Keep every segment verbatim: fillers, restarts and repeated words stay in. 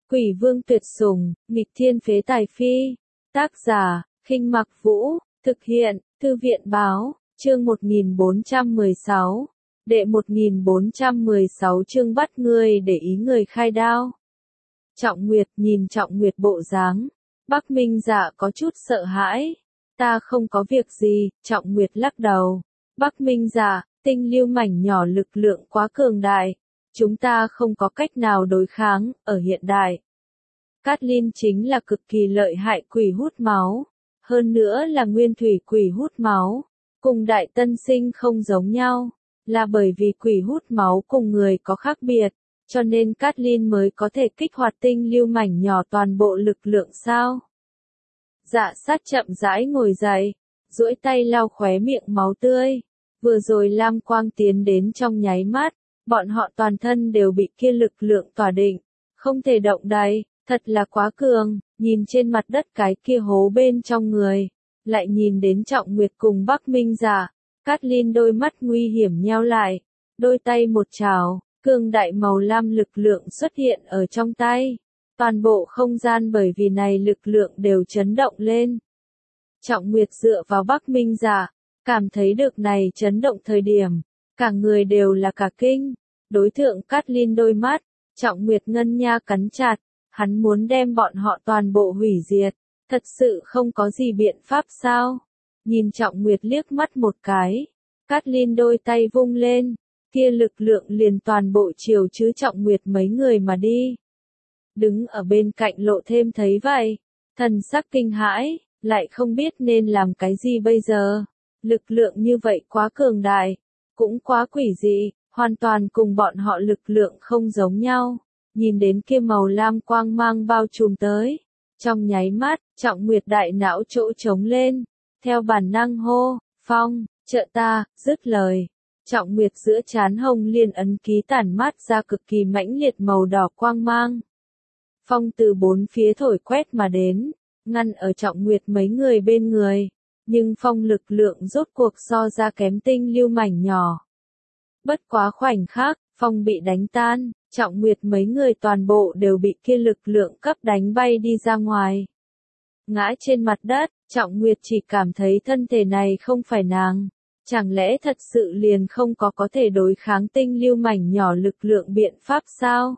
Quỷ vương tuyệt sủng, nghịch thiên phế tài phi. Tác giả, Khinh Mặc Vũ, thực hiện, Thư viện báo, chương một nghìn bốn trăm mười sáu. Đệ một nghìn bốn trăm mười sáu chương bắt ngươi để ý người khai đao. Trọng Nguyệt nhìn Trọng Nguyệt bộ dáng, Bắc Minh Dạ có chút sợ hãi. Ta không có việc gì, Trọng Nguyệt lắc đầu. Bắc Minh Dạ, tinh lưu mảnh nhỏ lực lượng quá cường đại. Chúng ta không có cách nào đối kháng, ở hiện đại. Cát Linh chính là cực kỳ lợi hại quỷ hút máu. Hơn nữa là nguyên thủy quỷ hút máu. Cùng đại tân sinh không giống nhau. Là bởi vì quỷ hút máu cùng người có khác biệt. Cho nên Cát Linh mới có thể kích hoạt tinh lưu mảnh nhỏ toàn bộ lực lượng sao. Dạ sát chậm rãi ngồi dậy. Duỗi tay lau khóe miệng máu tươi. Vừa rồi lam quang tiến đến trong nháy mắt. Bọn họ toàn thân đều bị kia lực lượng tỏa định, không thể động đậy, thật là quá cường, nhìn trên mặt đất cái kia hố bên trong người, lại nhìn đến Trọng Nguyệt cùng Bắc Minh Dạ, Cát Linh đôi mắt nguy hiểm nheo lại, đôi tay một trào, cường đại màu lam lực lượng xuất hiện ở trong tay, toàn bộ không gian bởi vì này lực lượng đều chấn động lên. Trọng Nguyệt dựa vào Bắc Minh Dạ, cảm thấy được này chấn động thời điểm. Cả người đều là cả kinh, đối thượng Cát Linh đôi mắt, Trọng Nguyệt ngân nha cắn chặt, hắn muốn đem bọn họ toàn bộ hủy diệt, thật sự không có gì biện pháp sao? Nhìn Trọng Nguyệt liếc mắt một cái, Cát Linh đôi tay vung lên, kia lực lượng liền toàn bộ chiều chứ Trọng Nguyệt mấy người mà đi. Đứng ở bên cạnh Lộ Thêm thấy vậy, thần sắc kinh hãi, lại không biết nên làm cái gì bây giờ, lực lượng như vậy quá cường đại. Cũng quá quỷ dị, hoàn toàn cùng bọn họ lực lượng không giống nhau. Nhìn đến kia màu lam quang mang bao trùm tới. Trong nháy mắt, Trọng Nguyệt đại não chỗ trống lên. Theo bản năng hô, Phong, trợ ta, dứt lời. Trọng Nguyệt giữa trán hồng liên ấn ký tản mát ra cực kỳ mãnh liệt màu đỏ quang mang. Phong từ bốn phía thổi quét mà đến, ngăn ở Trọng Nguyệt mấy người bên người. Nhưng phong lực lượng rốt cuộc so ra kém tinh lưu mảnh nhỏ. Bất quá khoảnh khắc, phong bị đánh tan, Trọng Nguyệt mấy người toàn bộ đều bị kia lực lượng cấp đánh bay đi ra ngoài. Ngã trên mặt đất, Trọng Nguyệt chỉ cảm thấy thân thể này không phải nàng. Chẳng lẽ thật sự liền không có có thể đối kháng tinh lưu mảnh nhỏ lực lượng biện pháp sao?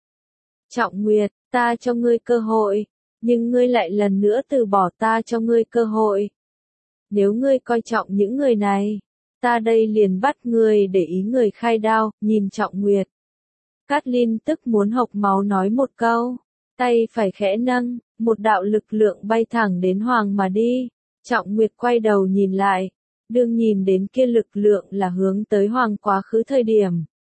Trọng Nguyệt, ta cho ngươi cơ hội, nhưng ngươi lại lần nữa từ bỏ ta cho ngươi cơ hội. Nếu ngươi coi trọng những người này, ta đây liền bắt ngươi để ý người khai đao, nhìn Trọng Nguyệt. Cát Linh tức muốn hộc máu nói một câu, tay phải khẽ nâng, một đạo lực lượng bay thẳng đến Hoàng mà đi. Trọng Nguyệt quay đầu nhìn lại, đương nhìn đến kia lực lượng là hướng tới Hoàng quá khứ thời điểm.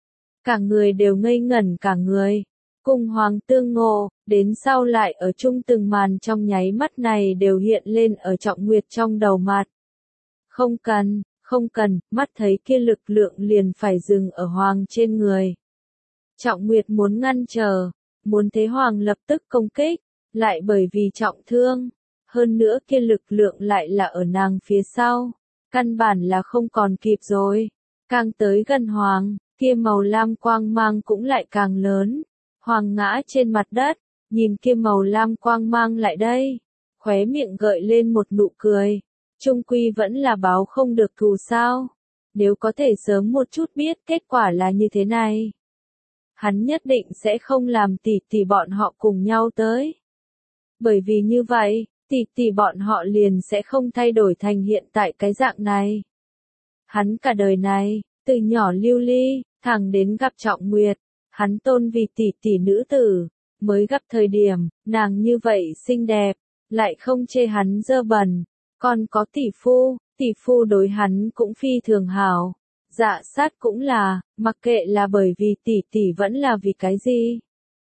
Cả người đều ngây ngẩn cả người, cùng Hoàng tương ngộ, đến sau lại ở chung từng màn trong nháy mắt này đều hiện lên ở Trọng Nguyệt trong đầu mặt. Không cần, không cần, mắt thấy kia lực lượng liền phải dừng ở Hoàng trên người. Trọng Nguyệt muốn ngăn trở, muốn thế Hoàng lập tức công kích, lại bởi vì trọng thương, hơn nữa kia lực lượng lại là ở nàng phía sau, căn bản là không còn kịp rồi. Càng tới gần Hoàng, kia màu lam quang mang cũng lại càng lớn. Hoàng ngã trên mặt đất, nhìn kia màu lam quang mang lại đây, khóe miệng gợi lên một nụ cười. Trung quy vẫn là báo không được thù sao. Nếu có thể sớm một chút biết kết quả là như thế này, hắn nhất định sẽ không làm tỷ tỷ bọn họ cùng nhau tới. Bởi vì như vậy, tỷ tỷ bọn họ liền sẽ không thay đổi thành hiện tại cái dạng này. Hắn cả đời này, từ nhỏ lưu ly, thẳng đến gặp Trọng Nguyệt, hắn tôn vì tỷ tỷ nữ tử, mới gặp thời điểm, nàng như vậy xinh đẹp, lại không chê hắn dơ bẩn. Còn có tỷ phu, tỷ phu đối hắn cũng phi thường hảo. Dạ sát cũng là, mặc kệ là bởi vì tỷ tỷ vẫn là vì cái gì.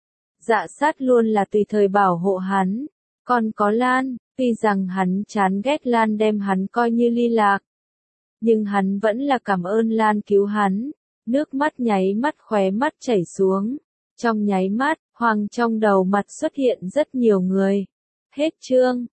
Dạ sát luôn là tùy thời bảo hộ hắn. Còn có Lan, tuy rằng hắn chán ghét Lan đem hắn coi như ly lạc. Nhưng hắn vẫn là cảm ơn Lan cứu hắn. Nước mắt nháy mắt khóe mắt chảy xuống. Trong nháy mắt, Hoàng trong đầu mặt xuất hiện rất nhiều người. Hết chương.